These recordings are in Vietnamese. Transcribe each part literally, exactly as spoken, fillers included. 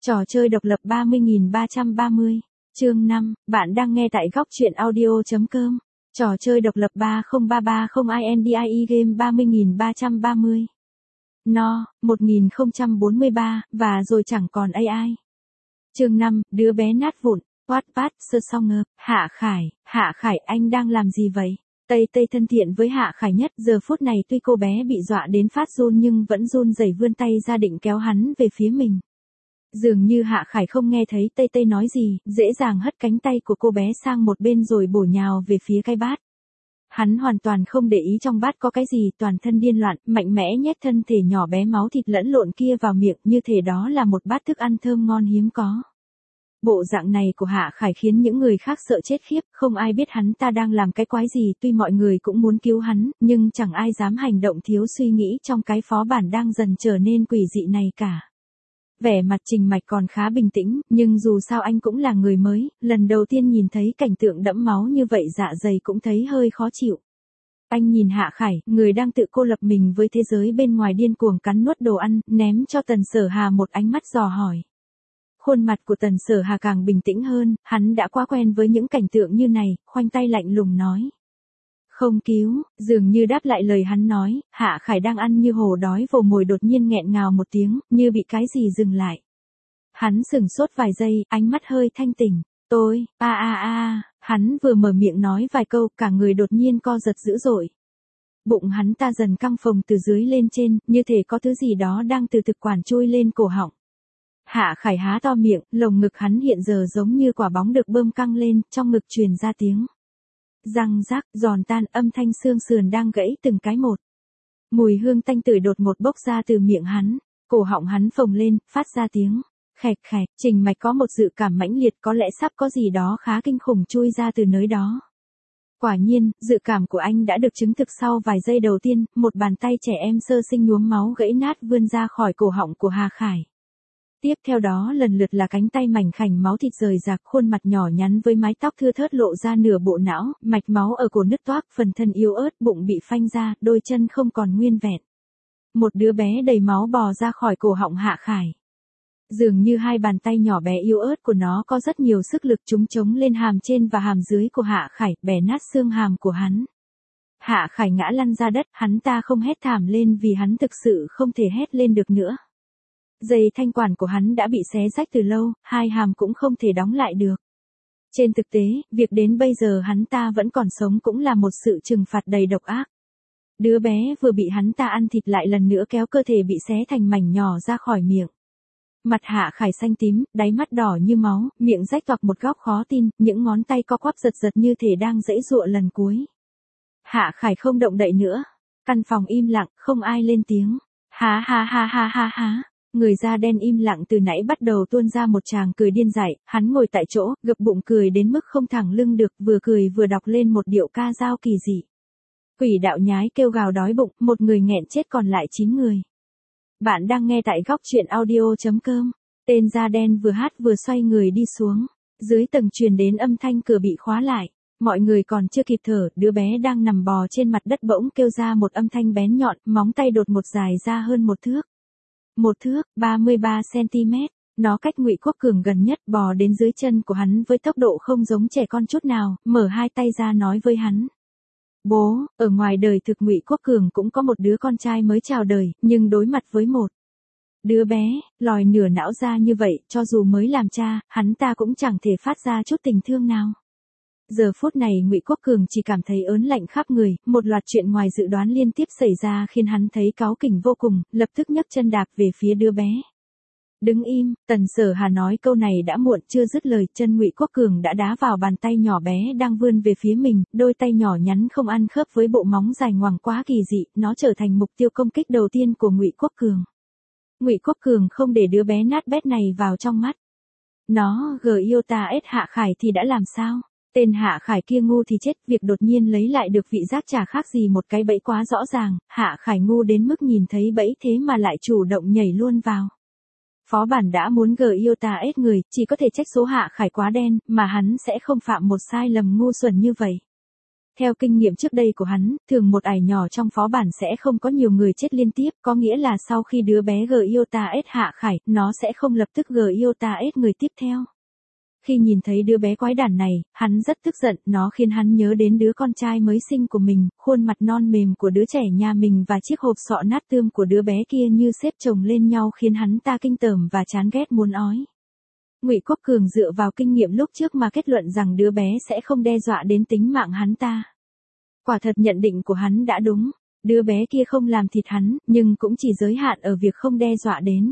Trò chơi độc lập ba mươi nghìn ba trăm ba mươi. Chương năm, bạn đang nghe tại góc truyện audio.com. Trò chơi độc lập ba không ba ba không INDIE game ba mươi nghìn ba trăm ba mươi. No, một nghìn không trăm bốn mươi ba, và rồi chẳng còn a i. Chương năm, đứa bé nát vụn. Wattpad, sơ song ngợp. Hạ Khải, Hạ Khải anh đang làm gì vậy? Tây Tây thân thiện với Hạ Khải nhất, giờ phút này tuy cô bé bị dọa đến phát run nhưng vẫn run rẩy vươn tay ra định kéo hắn về phía mình. Dường như Hạ Khải không nghe thấy Tây Tây nói gì, dễ dàng hất cánh tay của cô bé sang một bên rồi bổ nhào về phía cái bát. Hắn hoàn toàn không để ý trong bát có cái gì, toàn thân điên loạn, mạnh mẽ nhét thân thể nhỏ bé máu thịt lẫn lộn kia vào miệng, như thể đó là một bát thức ăn thơm ngon hiếm có. Bộ dạng này của Hạ Khải khiến những người khác sợ chết khiếp, không ai biết hắn ta đang làm cái quái gì, tuy mọi người cũng muốn cứu hắn, nhưng chẳng ai dám hành động thiếu suy nghĩ trong cái phó bản đang dần trở nên quỷ dị này cả. Vẻ mặt Trình Mạch còn khá bình tĩnh, nhưng dù sao anh cũng là người mới, lần đầu tiên nhìn thấy cảnh tượng đẫm máu như vậy dạ dày cũng thấy hơi khó chịu. Anh nhìn Hạ Khải, người đang tự cô lập mình với thế giới bên ngoài điên cuồng cắn nuốt đồ ăn, ném cho Tần Sở Hà một ánh mắt dò hỏi. Khuôn mặt của Tần Sở Hà càng bình tĩnh hơn, hắn đã quá quen với những cảnh tượng như này, khoanh tay lạnh lùng nói. Không cứu, dường như đáp lại lời hắn nói, Hạ Khải đang ăn như hổ đói vồ mồi đột nhiên nghẹn ngào một tiếng, như bị cái gì dừng lại. Hắn sửng sốt vài giây, ánh mắt hơi thanh tỉnh. Tôi, a a a, hắn vừa mở miệng nói vài câu, cả người đột nhiên co giật dữ dội. Bụng hắn ta dần căng phồng từ dưới lên trên, như thể có thứ gì đó đang từ thực quản chui lên cổ họng. Hạ Khải há to miệng, lồng ngực hắn hiện giờ giống như quả bóng được bơm căng lên, trong ngực truyền ra tiếng. Răng rác, giòn tan, âm thanh xương sườn đang gãy từng cái một. Mùi hương tanh tưởi đột ngột bốc ra từ miệng hắn, cổ họng hắn phồng lên, phát ra tiếng khẹt khẹt. Trình Mạch có một dự cảm mãnh liệt, có lẽ sắp có gì đó khá kinh khủng chui ra từ nơi đó. Quả nhiên, dự cảm của anh đã được chứng thực sau vài giây đầu tiên, một bàn tay trẻ em sơ sinh nhuốm máu gãy nát vươn ra khỏi cổ họng của Hà Khải. Tiếp theo đó lần lượt là cánh tay mảnh khảnh máu thịt rời rạc, khuôn mặt nhỏ nhắn với mái tóc thưa thớt lộ ra nửa bộ não, mạch máu ở cổ nứt toác, phần thân yếu ớt, bụng bị phanh ra, đôi chân không còn nguyên vẹn. Một đứa bé đầy máu bò ra khỏi cổ họng Hạ Khải. Dường như hai bàn tay nhỏ bé yếu ớt của nó có rất nhiều sức lực, chúng chống lên hàm trên và hàm dưới của Hạ Khải, bẻ nát xương hàm của hắn. Hạ Khải ngã lăn ra đất, hắn ta không hét thảm lên vì hắn thực sự không thể hét lên được nữa. Dây thanh quản của hắn đã bị xé rách từ lâu, hai hàm cũng không thể đóng lại được. Trên thực tế, việc đến bây giờ hắn ta vẫn còn sống cũng là một sự trừng phạt đầy độc ác. Đứa bé vừa bị hắn ta ăn thịt lại lần nữa kéo cơ thể bị xé thành mảnh nhỏ ra khỏi miệng. Mặt Hạ Khải xanh tím, đáy mắt đỏ như máu, miệng rách toạc một góc khó tin, những ngón tay co quắp giật giật như thể đang giãy giụa lần cuối. Hạ Khải không động đậy nữa. Căn phòng im lặng, không ai lên tiếng. Ha ha ha ha ha ha. Người da đen im lặng từ nãy bắt đầu tuôn ra một tràng cười điên dại, hắn ngồi tại chỗ, gập bụng cười đến mức không thẳng lưng được, vừa cười vừa đọc lên một điệu ca dao kỳ dị. Quỷ đạo nhái kêu gào đói bụng, một người nghẹn chết còn lại chín người. Bạn đang nghe tại góc truyện audio.com. Tên da đen vừa hát vừa xoay người đi xuống. Dưới tầng truyền đến âm thanh cửa bị khóa lại. Mọi người còn chưa kịp thở, đứa bé đang nằm bò trên mặt đất bỗng kêu ra một âm thanh bén nhọn, móng tay đột một dài ra hơn một thước. Một thước, ba mươi ba xăng-ti-mét, nó cách Ngụy Quốc Cường gần nhất, bò đến dưới chân của hắn với tốc độ không giống trẻ con chút nào, mở hai tay ra nói với hắn. Bố, ở ngoài đời thực Ngụy Quốc Cường cũng có một đứa con trai mới chào đời, nhưng đối mặt với một đứa bé, lòi nửa não ra như vậy, cho dù mới làm cha, hắn ta cũng chẳng thể phát ra chút tình thương nào. Giờ phút này Ngụy Quốc Cường chỉ cảm thấy ớn lạnh khắp người, một loạt chuyện ngoài dự đoán liên tiếp xảy ra khiến hắn thấy cáu kỉnh vô cùng, lập tức nhấc chân đạp về phía đứa bé. Đứng im, Tần Sở Hà nói câu này đã muộn, chưa dứt lời, chân Ngụy Quốc Cường đã đá vào bàn tay nhỏ bé đang vươn về phía mình, đôi tay nhỏ nhắn không ăn khớp với bộ móng dài ngoằng quá kỳ dị, nó trở thành mục tiêu công kích đầu tiên của Ngụy Quốc Cường. Ngụy Quốc Cường không để đứa bé nát bét này vào trong mắt. Nó gờ yêu ta ết Hạ Khải thì đã làm sao? Tên Hạ Khải kia ngu thì chết, việc đột nhiên lấy lại được vị giác chả khác gì một cái bẫy quá rõ ràng, Hạ Khải ngu đến mức nhìn thấy bẫy thế mà lại chủ động nhảy luôn vào. Phó bản đã muốn gờ yêu ta ết người, chỉ có thể trách số Hạ Khải quá đen, mà hắn sẽ không phạm một sai lầm ngu xuẩn như vậy. Theo kinh nghiệm trước đây của hắn, thường một ải nhỏ trong phó bản sẽ không có nhiều người chết liên tiếp, có nghĩa là sau khi đứa bé Giota S hạ khải, nó sẽ không lập tức Giota S người tiếp theo. Khi nhìn thấy đứa bé quái đản này, hắn rất tức giận, nó khiến hắn nhớ đến đứa con trai mới sinh của mình, khuôn mặt non mềm của đứa trẻ nhà mình và chiếc hộp sọ nát tươm của đứa bé kia như xếp chồng lên nhau khiến hắn ta kinh tởm và chán ghét muốn ói. Ngụy Quốc Cường dựa vào kinh nghiệm lúc trước mà kết luận rằng đứa bé sẽ không đe dọa đến tính mạng hắn ta. Quả thật nhận định của hắn đã đúng, đứa bé kia không làm thịt hắn, nhưng cũng chỉ giới hạn ở việc không đe dọa đến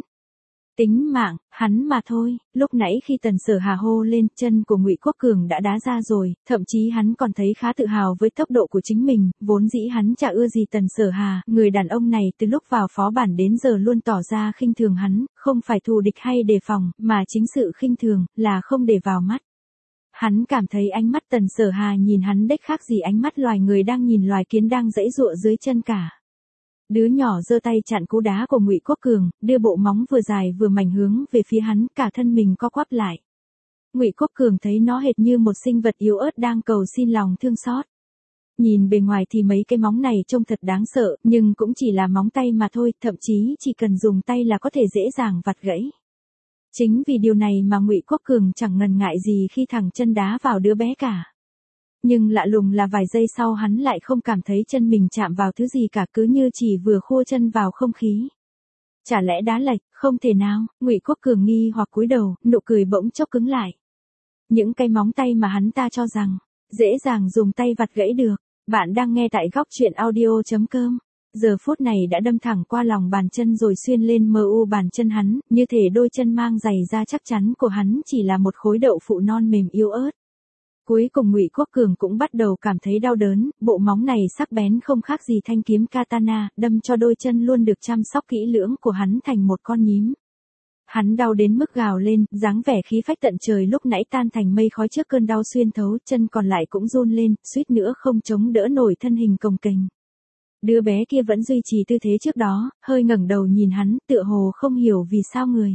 tính mạng hắn mà thôi. Lúc nãy khi Tần Sở Hà hô lên, chân của Ngụy Quốc Cường đã đá ra rồi, thậm chí hắn còn thấy khá tự hào với tốc độ của chính mình, vốn dĩ hắn chả ưa gì Tần Sở Hà, người đàn ông này từ lúc vào phó bản đến giờ luôn tỏ ra khinh thường hắn, không phải thù địch hay đề phòng, mà chính sự khinh thường là không để vào mắt. Hắn cảm thấy ánh mắt Tần Sở Hà nhìn hắn đếch khác gì ánh mắt loài người đang nhìn loài kiến đang giãy giụa dưới chân cả. Đứa nhỏ giơ tay chặn cú đá của Ngụy Quốc Cường, đưa bộ móng vừa dài vừa mảnh hướng về phía hắn, cả thân mình co quắp lại. Ngụy Quốc Cường thấy nó hệt như một sinh vật yếu ớt đang cầu xin lòng thương xót. Nhìn bề ngoài thì mấy cái móng này trông thật đáng sợ, nhưng cũng chỉ là móng tay mà thôi, thậm chí chỉ cần dùng tay là có thể dễ dàng vặt gãy. Chính vì điều này mà Ngụy Quốc Cường chẳng ngần ngại gì khi thẳng chân đá vào đứa bé cả. Nhưng lạ lùng là vài giây sau hắn lại không cảm thấy chân mình chạm vào thứ gì cả, cứ như chỉ vừa khua chân vào không khí. Chả lẽ đá lệch, không thể nào, Ngụy Quốc Cường nghi hoặc cúi đầu, nụ cười bỗng chốc cứng lại. Những cái móng tay mà hắn ta cho rằng dễ dàng dùng tay vặt gãy được. Bạn đang nghe tại góc truyện audio chấm com. Giờ phút này đã đâm thẳng qua lòng bàn chân rồi xuyên lên mờ u bàn chân hắn, như thể đôi chân mang giày da chắc chắn của hắn chỉ là một khối đậu phụ non mềm yếu ớt. Cuối cùng Ngụy Quốc Cường cũng bắt đầu cảm thấy đau đớn, bộ móng này sắc bén không khác gì thanh kiếm katana, đâm cho đôi chân luôn được chăm sóc kỹ lưỡng của hắn thành một con nhím. Hắn đau đến mức gào lên, dáng vẻ khí phách tận trời lúc nãy tan thành mây khói trước cơn đau xuyên thấu, chân còn lại cũng run lên, suýt nữa không chống đỡ nổi thân hình cồng kềnh. Đứa bé kia vẫn duy trì tư thế trước đó, hơi ngẩng đầu nhìn hắn, tựa hồ không hiểu vì sao người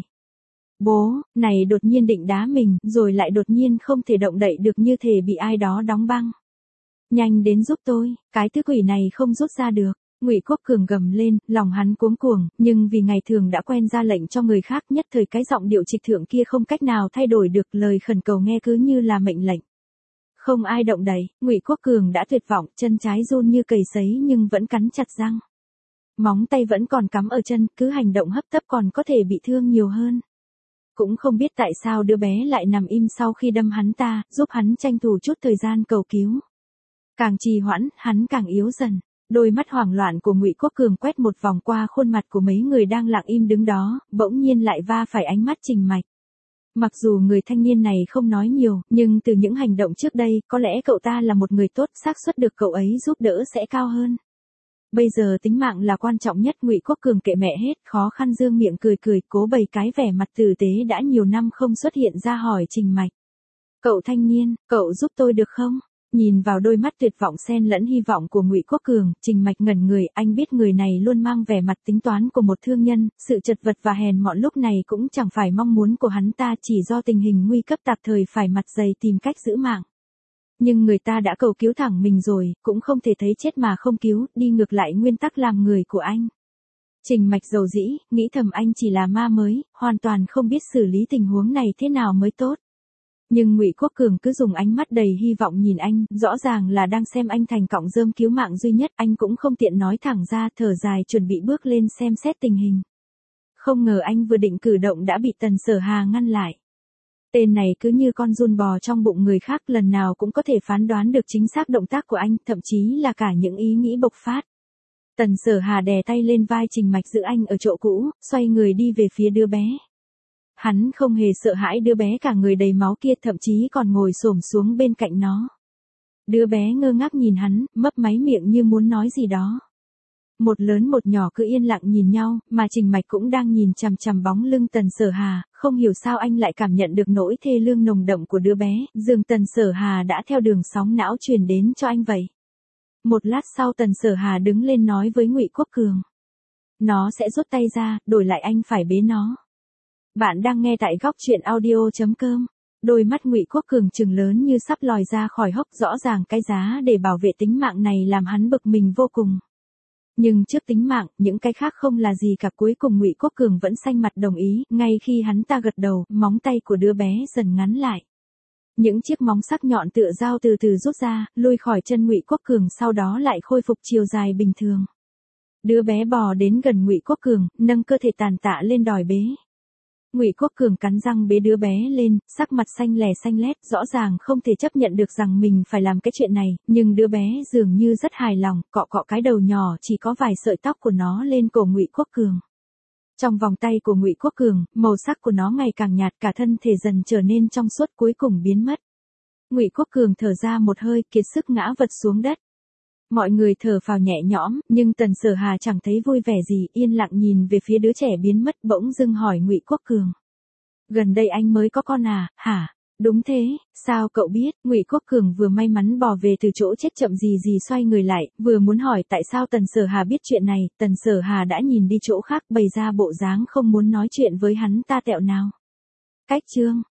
bố này đột nhiên định đá mình, rồi lại đột nhiên không thể động đậy được như thể bị ai đó đóng băng. Nhanh đến giúp tôi, cái thứ quỷ này không rút ra được. Ngụy Quốc Cường gầm lên, lòng hắn cuống cuồng, nhưng vì ngày thường đã quen ra lệnh cho người khác, nhất thời cái giọng điệu trịch thượng kia không cách nào thay đổi được, lời khẩn cầu nghe cứ như là mệnh lệnh. Không ai động đậy, Ngụy Quốc Cường đã tuyệt vọng, chân trái run như cầy sấy nhưng vẫn cắn chặt răng. Móng tay vẫn còn cắm ở chân, cứ hành động hấp tấp còn có thể bị thương nhiều hơn. Cũng không biết tại sao đứa bé lại nằm im sau khi đâm hắn ta, giúp hắn tranh thủ chút thời gian cầu cứu. Càng trì hoãn, hắn càng yếu dần. Đôi mắt hoảng loạn của Ngụy Quốc Cường quét một vòng qua khuôn mặt của mấy người đang lặng im đứng đó, bỗng nhiên lại va phải ánh mắt Trình Mạch. Mặc dù người thanh niên này không nói nhiều, nhưng từ những hành động trước đây, có lẽ cậu ta là một người tốt, xác suất được cậu ấy giúp đỡ sẽ cao hơn. Bây giờ tính mạng là quan trọng nhất, Ngụy Quốc Cường kệ mẹ hết, khó khăn dương miệng cười cười, cố bày cái vẻ mặt tử tế đã nhiều năm không xuất hiện ra hỏi Trình Mạch. Cậu thanh niên, cậu giúp tôi được không? Nhìn vào đôi mắt tuyệt vọng xen lẫn hy vọng của Ngụy Quốc Cường, Trình Mạch ngẩn người, anh biết người này luôn mang vẻ mặt tính toán của một thương nhân, sự chật vật và hèn mọn lúc này cũng chẳng phải mong muốn của hắn ta, chỉ do tình hình nguy cấp tạm thời phải mặt dày tìm cách giữ mạng. Nhưng người ta đã cầu cứu thẳng mình rồi, cũng không thể thấy chết mà không cứu, đi ngược lại nguyên tắc làm người của anh. Trình Mạch dầu dĩ, nghĩ thầm anh chỉ là ma mới, hoàn toàn không biết xử lý tình huống này thế nào mới tốt. Nhưng Ngụy Quốc Cường cứ dùng ánh mắt đầy hy vọng nhìn anh, rõ ràng là đang xem anh thành cọng rơm cứu mạng duy nhất, anh cũng không tiện nói thẳng ra, thở dài chuẩn bị bước lên xem xét tình hình. Không ngờ anh vừa định cử động đã bị Tần Sở Hà ngăn lại. Tên này cứ như con giun bò trong bụng người khác, lần nào cũng có thể phán đoán được chính xác động tác của anh, thậm chí là cả những ý nghĩ bộc phát. Tần Sở Hà đè tay lên vai Trình Mạch giữ anh ở chỗ cũ, xoay người đi về phía đứa bé. Hắn không hề sợ hãi đứa bé cả người đầy máu kia, thậm chí còn ngồi xổm xuống bên cạnh nó. Đứa bé ngơ ngác nhìn hắn, mấp máy miệng như muốn nói gì đó. Một lớn một nhỏ cứ yên lặng nhìn nhau, mà Trình Mạch cũng đang nhìn chằm chằm bóng lưng Tần Sở Hà, không hiểu sao anh lại cảm nhận được nỗi thê lương nồng đậm của đứa bé, dường Tần Sở Hà đã theo đường sóng não truyền đến cho anh vậy. Một lát sau Tần Sở Hà đứng lên nói với Ngụy Quốc Cường. Nó sẽ rút tay ra, đổi lại anh phải bế nó. Bạn đang nghe tại góc truyện audio chấm com. Đôi mắt Ngụy Quốc Cường trừng lớn như sắp lòi ra khỏi hốc, rõ ràng cái giá để bảo vệ tính mạng này làm hắn bực mình vô cùng. Nhưng trước tính mạng, những cái khác không là gì cả, cuối cùng Ngụy Quốc Cường vẫn xanh mặt đồng ý, ngay khi hắn ta gật đầu, móng tay của đứa bé dần ngắn lại. Những chiếc móng sắc nhọn tựa dao từ từ rút ra, lui khỏi chân Ngụy Quốc Cường, sau đó lại khôi phục chiều dài bình thường. Đứa bé bò đến gần Ngụy Quốc Cường, nâng cơ thể tàn tạ lên đòi bế. Ngụy Quốc Cường cắn răng bế đứa bé lên, sắc mặt xanh lè xanh lét, rõ ràng không thể chấp nhận được rằng mình phải làm cái chuyện này, nhưng đứa bé dường như rất hài lòng, cọ cọ cái đầu nhỏ chỉ có vài sợi tóc của nó lên cổ Ngụy Quốc Cường. Trong vòng tay của Ngụy Quốc Cường, màu sắc của nó ngày càng nhạt, cả thân thể dần trở nên trong suốt, cuối cùng biến mất. Ngụy Quốc Cường thở ra một hơi, kiệt sức ngã vật xuống đất. Mọi người thở phào nhẹ nhõm, nhưng Tần Sở Hà chẳng thấy vui vẻ gì, yên lặng nhìn về phía đứa trẻ biến mất, bỗng dưng hỏi Ngụy Quốc Cường. Gần đây anh mới có con à, hả? Đúng thế, sao cậu biết? Ngụy Quốc Cường vừa may mắn bò về từ chỗ chết chậm gì gì xoay người lại, vừa muốn hỏi tại sao Tần Sở Hà biết chuyện này, Tần Sở Hà đã nhìn đi chỗ khác, bày ra bộ dáng không muốn nói chuyện với hắn ta tẹo nào. Cách chương